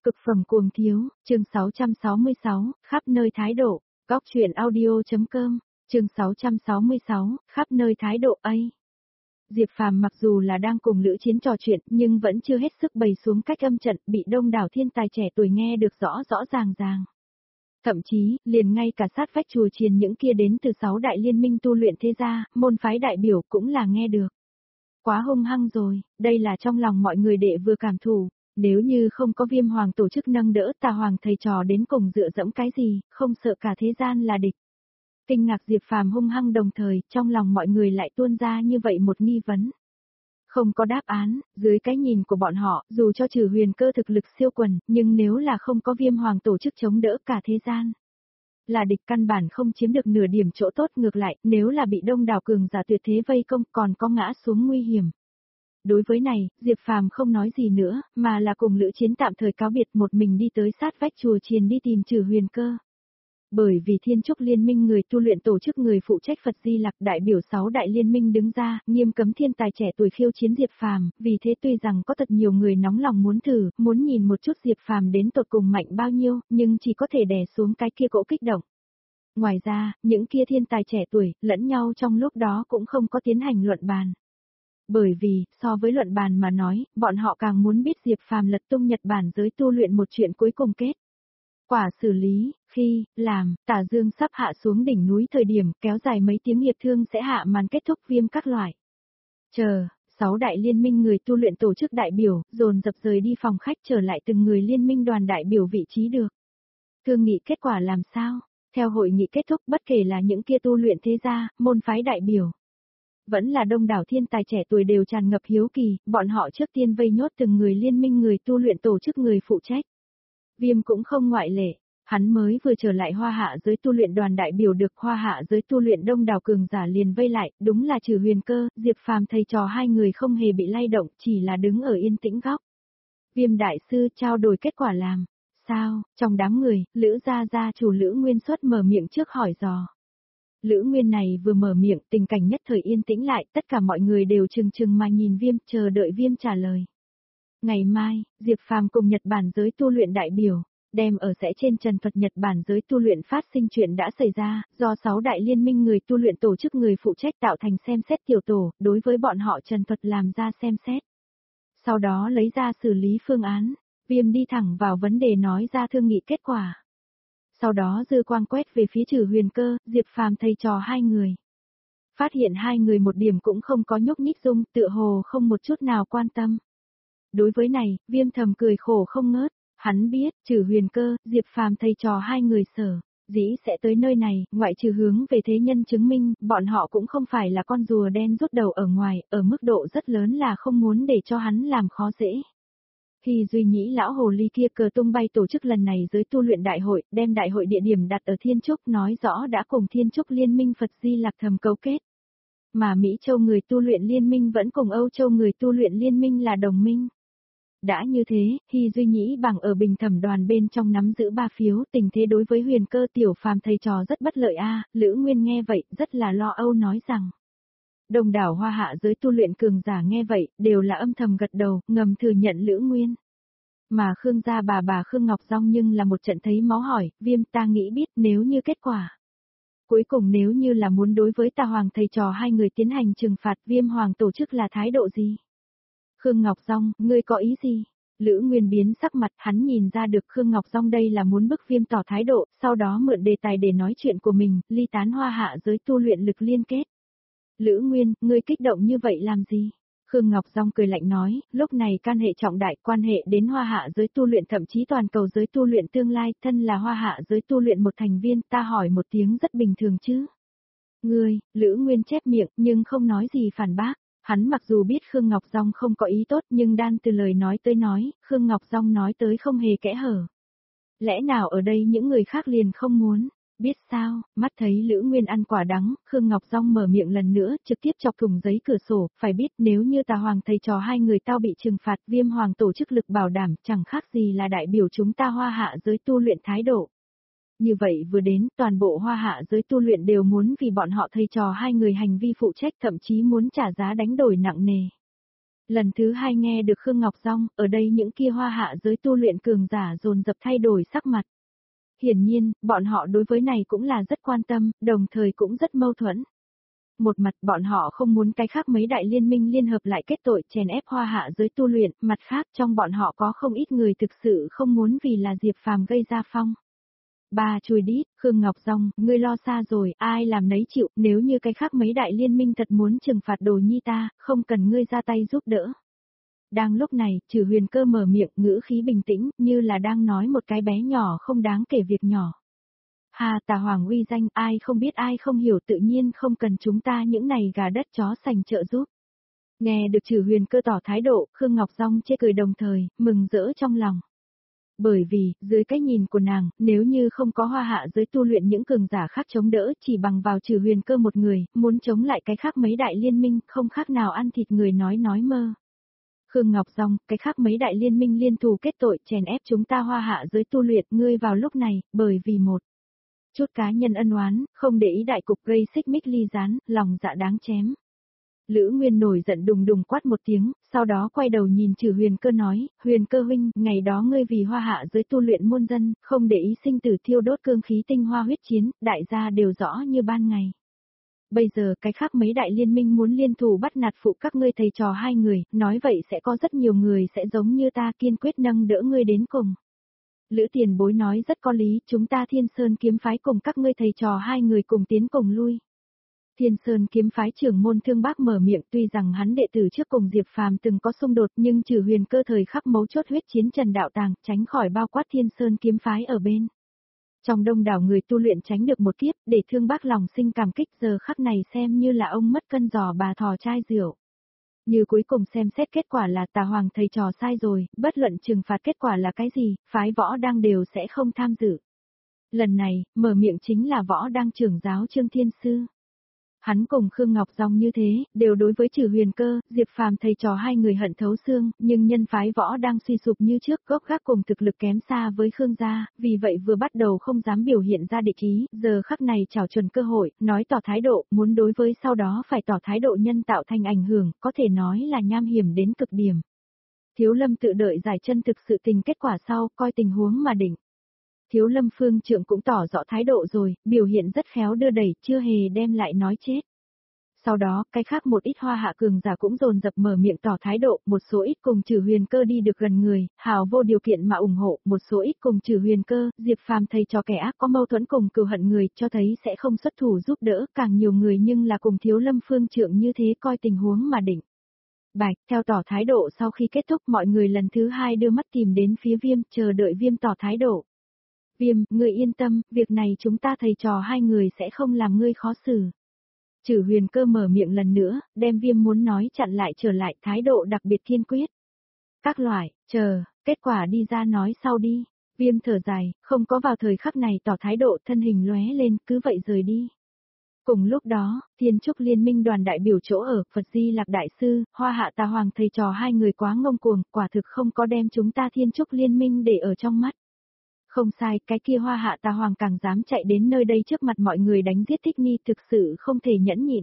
Cực phẩm cuồng thiếu, chương 666, khắp nơi thái độ, góc truyện audio.com, chương 666, khắp nơi thái độ ấy. Diệp Phàm mặc dù là đang cùng Lữ Chiến trò chuyện nhưng vẫn chưa hết sức bày xuống cách âm trận bị đông đảo thiên tài trẻ tuổi nghe được rõ rõ ràng ràng. Thậm chí, liền ngay cả sát vách chùa chiền những kia đến từ 6 đại liên minh tu luyện thế gia, môn phái đại biểu cũng là nghe được. Quá hung hăng rồi, đây là trong lòng mọi người đệ vừa cảm thụ. Nếu như không có Viêm Hoàng tổ chức nâng đỡ Tà Hoàng thầy trò đến cùng dựa dẫm cái gì, không sợ cả thế gian là địch. Kinh ngạc Diệp Phàm hung hăng đồng thời, trong lòng mọi người lại tuôn ra như vậy một nghi vấn. Không có đáp án, dưới cái nhìn của bọn họ, dù cho trừ Huyền Cơ thực lực siêu quần, nhưng nếu là không có Viêm Hoàng tổ chức chống đỡ cả thế gian, là địch căn bản không chiếm được nửa điểm chỗ tốt, ngược lại, nếu là bị đông đảo cường giả tuyệt thế vây công còn có ngã xuống nguy hiểm. Đối với này, Diệp Phàm không nói gì nữa, mà là cùng Lữ Chiến tạm thời cáo biệt một mình đi tới sát vách chùa chiền đi tìm Trừ Huyền Cơ. Bởi vì Thiên Trúc Liên minh người tu luyện tổ chức người phụ trách Phật Di Lặc đại biểu 6 đại liên minh đứng ra, nghiêm cấm thiên tài trẻ tuổi khiêu chiến Diệp Phàm, vì thế tuy rằng có thật nhiều người nóng lòng muốn thử, muốn nhìn một chút Diệp Phàm đến tột cùng mạnh bao nhiêu, nhưng chỉ có thể đè xuống cái kia cỗ kích động. Ngoài ra, những kia thiên tài trẻ tuổi, lẫn nhau trong lúc đó cũng không có tiến hành luận bàn. Bởi vì, so với luận bàn mà nói, bọn họ càng muốn biết Diệp Phàm lật tung Nhật Bản giới tu luyện một chuyện cuối cùng kết. Quả xử lý, khi, làm, Tả Dương sắp hạ xuống đỉnh núi thời điểm kéo dài mấy tiếng hiệp thương sẽ hạ màn kết thúc viêm các loại. Chờ, 6 đại liên minh người tu luyện tổ chức đại biểu, dồn dập rời đi phòng khách trở lại từng người liên minh đoàn đại biểu vị trí được. Thương nghị kết quả làm sao? Theo hội nghị kết thúc bất kể là những kia tu luyện thế gia, môn phái đại biểu. Vẫn là đông đảo thiên tài trẻ tuổi đều tràn ngập hiếu kỳ, bọn họ trước tiên vây nhốt từng người liên minh người tu luyện tổ chức người phụ trách. Viêm cũng không ngoại lệ, hắn mới vừa trở lại Hoa Hạ giới tu luyện đoàn đại biểu được Hoa Hạ giới tu luyện đông đảo cường giả liền vây lại, đúng là Trừ Huyền Cơ, Diệp Phàm thầy trò hai người không hề bị lay động, chỉ là đứng ở yên tĩnh góc. Viêm đại sư trao đổi kết quả làm. Sao, trong đám người, Lữ gia chủ Lữ Nguyên xuất mở miệng trước hỏi dò. Lữ Nguyên này vừa mở miệng, tình cảnh nhất thời yên tĩnh lại, tất cả mọi người đều chừng chừng mà nhìn Viêm, chờ đợi Viêm trả lời. Ngày mai, Diệp Phàm cùng Nhật Bản giới tu luyện đại biểu, đem ở sẽ trên trần thuật Nhật Bản giới tu luyện phát sinh chuyện đã xảy ra, do 6 đại liên minh người tu luyện tổ chức người phụ trách tạo thành xem xét tiểu tổ, đối với bọn họ trần thuật làm ra xem xét. Sau đó lấy ra xử lý phương án, Viêm đi thẳng vào vấn đề nói ra thương nghị kết quả. Sau đó dư quang quét về phía Trừ Huyền Cơ, Diệp Phàm thầy trò hai người. Phát hiện hai người một điểm cũng không có nhúc nhích dung, tựa hồ không một chút nào quan tâm. Đối với này, Viêm thầm cười khổ không ngớt, hắn biết, Trừ Huyền Cơ, Diệp Phàm thầy trò hai người sở, dĩ sẽ tới nơi này, ngoại trừ hướng về thế nhân chứng minh, bọn họ cũng không phải là con rùa đen rút đầu ở ngoài, ở mức độ rất lớn là không muốn để cho hắn làm khó dễ. Khi Duy Nhĩ lão hồ ly kia cờ tung bay tổ chức lần này giới tu luyện đại hội, đem đại hội địa điểm đặt ở Thiên Trúc nói rõ đã cùng Thiên Trúc liên minh Phật Di Lặc thầm cấu kết. Mà Mỹ Châu người tu luyện liên minh vẫn cùng Âu Châu người tu luyện liên minh là đồng minh. Đã như thế, Hy Duy Nhĩ bằng ở bình thẩm đoàn bên trong nắm giữ 3 phiếu, tình thế đối với Huyền Cơ tiểu phàm thầy trò rất bất lợi a. Lữ Nguyên nghe vậy, rất là lo âu nói rằng. Đông đảo Hoa Hạ giới tu luyện cường giả nghe vậy, đều là âm thầm gật đầu, ngầm thừa nhận Lữ Nguyên. Mà Khương gia bà Khương Ngọc Dung nhưng là một trận thấy máu hỏi, Viêm ta nghĩ biết nếu như kết quả. Cuối cùng nếu như là muốn đối với Tà Hoàng thầy trò hai người tiến hành trừng phạt, Viêm Hoàng tổ chức là thái độ gì? Khương Ngọc Dung, ngươi có ý gì? Lữ Nguyên biến sắc mặt, hắn nhìn ra được Khương Ngọc Dung đây là muốn bức Viêm tỏ thái độ, sau đó mượn đề tài để nói chuyện của mình, ly tán Hoa Hạ giới tu luyện lực liên kết. Lữ Nguyên, ngươi kích động như vậy làm gì? Khương Ngọc Dung cười lạnh nói, lúc này can hệ trọng đại, quan hệ đến Hoa Hạ giới tu luyện thậm chí toàn cầu giới tu luyện tương lai, thân là Hoa Hạ giới tu luyện một thành viên, ta hỏi một tiếng rất bình thường chứ. Ngươi, Lữ Nguyên chép miệng, nhưng không nói gì phản bác. Hắn mặc dù biết Khương Ngọc Dung không có ý tốt nhưng đan từ lời nói tới nói, Khương Ngọc Dung nói tới không hề kẽ hở. Lẽ nào ở đây những người khác liền không muốn? Biết sao, mắt thấy Lữ Nguyên ăn quả đắng, Khương Ngọc Dung mở miệng lần nữa, trực tiếp chọc thủng giấy cửa sổ, phải biết nếu như Tà Hoàng thầy trò hai người tao bị trừng phạt, Viêm Hoàng tổ chức lực bảo đảm, chẳng khác gì là đại biểu chúng ta Hoa Hạ giới tu luyện thái độ. Như vậy vừa đến, toàn bộ Hoa Hạ giới tu luyện đều muốn vì bọn họ thầy trò hai người hành vi phụ trách, thậm chí muốn trả giá đánh đổi nặng nề. Lần thứ hai nghe được Khương Ngọc Dung, ở đây những kia hoa hạ giới tu luyện cường giả dồn dập thay đổi sắc mặt. Hiển nhiên, bọn họ đối với này cũng là rất quan tâm, đồng thời cũng rất mâu thuẫn. Một mặt bọn họ không muốn cái khác mấy đại liên minh liên hợp lại kết tội chèn ép hoa hạ giới tu luyện, mặt khác trong bọn họ có không ít người thực sự không muốn vì là Diệp Phàm gây ra phong. Bà chùi đít, Khương Ngọc Dung, ngươi lo xa rồi, ai làm nấy chịu, nếu như cái khác mấy đại liên minh thật muốn trừng phạt Đồ Nhi ta, không cần ngươi ra tay giúp đỡ. Đang lúc này, Trừ Huyền Cơ mở miệng, ngữ khí bình tĩnh, như là đang nói một cái bé nhỏ không đáng kể việc nhỏ. Hà Tà Hoàng uy danh, ai không biết ai không hiểu, tự nhiên không cần chúng ta những này gà đất chó sành trợ giúp. Nghe được Trừ Huyền Cơ tỏ thái độ, Khương Ngọc Dung chê cười đồng thời, mừng rỡ trong lòng. Bởi vì, dưới cái nhìn của nàng, nếu như không có hoa hạ giới tu luyện những cường giả khác chống đỡ, chỉ bằng vào Trừ Huyền Cơ một người, muốn chống lại cái khác mấy đại liên minh, không khác nào ăn thịt người nói mơ. Khương Ngọc Dung, cái khác mấy đại liên minh liên thủ kết tội chèn ép chúng ta hoa hạ giới tu luyện, ngươi vào lúc này, bởi vì một chút cá nhân ân oán, không để ý đại cục gây xích mích ly gián, lòng dạ đáng chém. Lữ Nguyên nổi giận đùng đùng quát một tiếng, sau đó quay đầu nhìn Trừ Huyền Cơ nói, Huyền Cơ huynh, ngày đó ngươi vì hoa hạ giới tu luyện môn dân, không để ý sinh tử thiêu đốt cương khí tinh hoa huyết chiến, đại gia đều rõ như ban ngày. Bây giờ cái khác mấy đại liên minh muốn liên thủ bắt nạt phụ các ngươi thầy trò hai người, nói vậy sẽ có rất nhiều người sẽ giống như ta kiên quyết nâng đỡ ngươi đến cùng. Lữ Tiền Bối nói rất có lý, chúng ta Thiên Sơn kiếm phái cùng các ngươi thầy trò hai người cùng tiến cùng lui. Thiên Sơn kiếm phái trưởng môn Thương Bác mở miệng, tuy rằng hắn đệ tử trước cùng Diệp Phàm từng có xung đột, nhưng Trừ Huyền Cơ thời khắc mấu chốt huyết chiến Trần Đạo Tàng, tránh khỏi bao quát Thiên Sơn kiếm phái ở bên. Trong đông đảo người tu luyện tránh được một kiếp, để Thương Bác lòng sinh cảm kích, giờ khắc này xem như là ông mất cân giò bà thò chai rượu. Như cuối cùng xem xét kết quả là Tà Hoàng thầy trò sai rồi, bất luận trừng phạt kết quả là cái gì, phái Võ Đang đều sẽ không tham dự. Lần này, mở miệng chính là Võ Đang trưởng giáo Trương Thiên Sư. Hắn cùng Khương Ngọc Dung như thế, đều đối với Trừ Huyền Cơ, Diệp Phàm thầy trò hai người hận thấu xương, nhưng nhân phái Võ Đang suy sụp như trước, gốc gác cùng thực lực kém xa với Khương gia, vì vậy vừa bắt đầu không dám biểu hiện ra địch ý, giờ khắc này chào chuẩn cơ hội, nói tỏ thái độ, muốn đối với sau đó phải tỏ thái độ nhân tạo thành ảnh hưởng, có thể nói là nham hiểm đến cực điểm. Thiếu Lâm tự đợi giải chân thực sự tình kết quả sau, coi tình huống mà định. Thiếu Lâm Phương Trượng cũng tỏ rõ thái độ rồi, biểu hiện rất khéo đưa đẩy, chưa hề đem lại nói chết. Sau đó, cái khác một ít hoa hạ cường giả cũng dồn dập mở miệng tỏ thái độ, một số ít cùng Trừ Huyền Cơ đi được gần người, hào vô điều kiện mà ủng hộ, một số ít cùng Trừ Huyền Cơ, Diệp Phàm thầy cho kẻ ác có mâu thuẫn cùng cừu hận người, cho thấy sẽ không xuất thủ giúp đỡ, càng nhiều người nhưng là cùng Thiếu Lâm Phương Trượng như thế coi tình huống mà định. Bạch, theo tỏ thái độ sau khi kết thúc mọi người lần thứ hai đưa mắt tìm đến phía Viêm, chờ đợi Viêm tỏ thái độ. Viêm, ngươi yên tâm, việc này chúng ta thầy trò hai người sẽ không làm ngươi khó xử. Trừ Huyền Cơ mở miệng lần nữa, đem Viêm muốn nói chặn lại trở lại, thái độ đặc biệt kiên quyết. Các loại, chờ, kết quả đi ra nói sau đi. Viêm thở dài, không có vào thời khắc này tỏ thái độ, thân hình lóe lên, cứ vậy rời đi. Cùng lúc đó, Thiên Trúc Liên minh đoàn đại biểu chỗ ở, Phật Di Lạc Đại Sư, Hoa Hạ Tà Hoàng thầy trò hai người quá ngông cuồng, quả thực không có đem chúng ta Thiên Trúc Liên minh để ở trong mắt. Không sai, cái kia Hoa Hạ Tà Hoàng càng dám chạy đến nơi đây trước mặt mọi người đánh giết Thích Nhi, thực sự không thể nhẫn nhịn.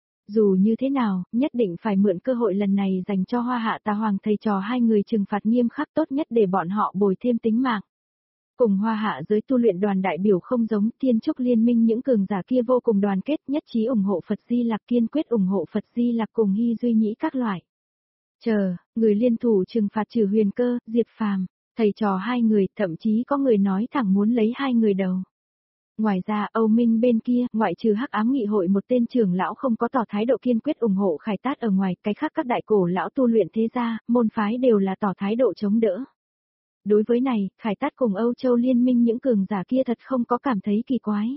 Dù như thế nào, nhất định phải mượn cơ hội lần này dành cho Hoa Hạ Tà Hoàng thầy trò hai người trừng phạt nghiêm khắc tốt nhất để bọn họ bồi thêm tính mạng. Cùng Hoa Hạ giới tu luyện đoàn đại biểu không giống, Thiên Trúc Liên minh những cường giả kia vô cùng đoàn kết, nhất trí ủng hộ Phật Di Lặc, kiên quyết ủng hộ Phật Di Lặc cùng Hy Duy Nhĩ các loại. Chờ, người liên thủ trừng phạt Trừ Huyền Cơ, Diệp Phàm, thầy trò hai người, thậm chí có người nói thẳng muốn lấy hai người đầu. Ngoài ra, Âu Minh bên kia, ngoại trừ Hắc Ám Nghị hội một tên trưởng lão không có tỏ thái độ kiên quyết ủng hộ Khải Tát ở ngoài, cái khác các đại cổ lão tu luyện thế gia, môn phái đều là tỏ thái độ chống đỡ. Đối với này, Khải Tát cùng Âu Châu Liên minh những cường giả kia thật không có cảm thấy kỳ quái.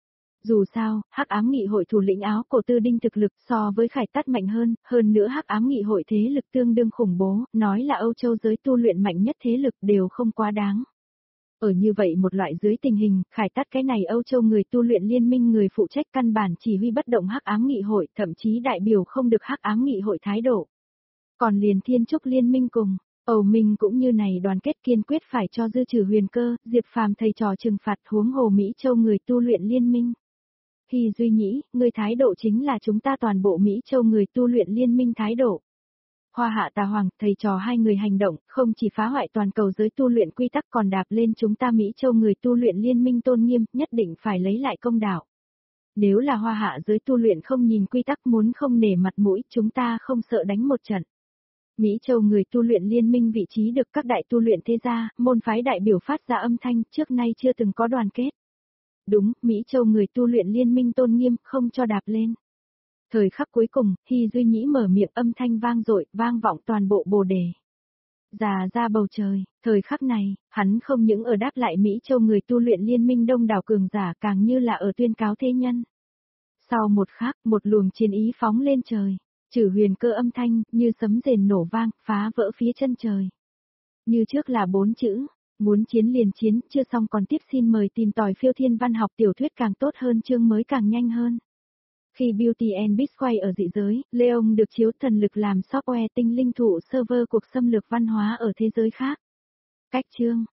Dù sao, Hắc Ám Nghị hội thủ lĩnh áo cổ Tư Đinh thực lực so với Khải Tát mạnh hơn nữa Hắc Ám Nghị hội thế lực tương đương khủng bố, nói là Âu Châu giới tu luyện mạnh nhất thế lực đều không quá đáng. Ở như vậy một loại dưới tình hình, Khải Tát cái này Âu Châu người tu luyện liên minh người phụ trách căn bản chỉ huy bất động Hắc Ám Nghị hội, thậm chí đại biểu không được Hắc Ám Nghị hội thái độ. Còn liền Thiên Trúc Liên minh cùng Âu Minh cũng như này đoàn kết kiên quyết phải cho dư Trừ Huyền Cơ, Diệp Phàm thầy trò trừng phạt, huống hồ Mỹ Châu người tu luyện liên minh. Hy Duy Nhĩ, người thái độ chính là chúng ta toàn bộ Mỹ Châu người tu luyện liên minh thái độ. Hoa Hạ Tà Hoàng, thầy trò hai người hành động, không chỉ phá hoại toàn cầu giới tu luyện quy tắc còn đạp lên chúng ta Mỹ Châu người tu luyện liên minh tôn nghiêm, nhất định phải lấy lại công đạo. Nếu là Hoa Hạ giới tu luyện không nhìn quy tắc muốn không nể mặt mũi, chúng ta không sợ đánh một trận. Mỹ Châu người tu luyện liên minh vị trí được các đại tu luyện thế gia, môn phái đại biểu phát ra âm thanh, trước nay chưa từng có đoàn kết. Đúng, Mỹ Châu người tu luyện liên minh tôn nghiêm, không cho đạp lên. Thời khắc cuối cùng, Hy Duy Nhĩ mở miệng âm thanh vang dội, vang vọng toàn bộ Bồ Đề. Già ra bầu trời, thời khắc này, hắn không những ở đáp lại Mỹ Châu người tu luyện liên minh đông đảo cường giả càng như là ở tuyên cáo thế nhân. Sau một khắc, một luồng chiến ý phóng lên trời, trừ huyền cơ âm thanh, như sấm rền nổ vang, phá vỡ phía chân trời. Như trước là 4 chữ, muốn chiến liền chiến, chưa xong còn tiếp xin mời tìm tòi Phiêu Thiên Văn học tiểu thuyết càng tốt hơn chương mới càng nhanh hơn. Khi Beauty and Beast quay ở dị giới, Leon được chiếu thần lực làm software tinh linh thụ server cuộc xâm lược văn hóa ở thế giới khác. Cách chương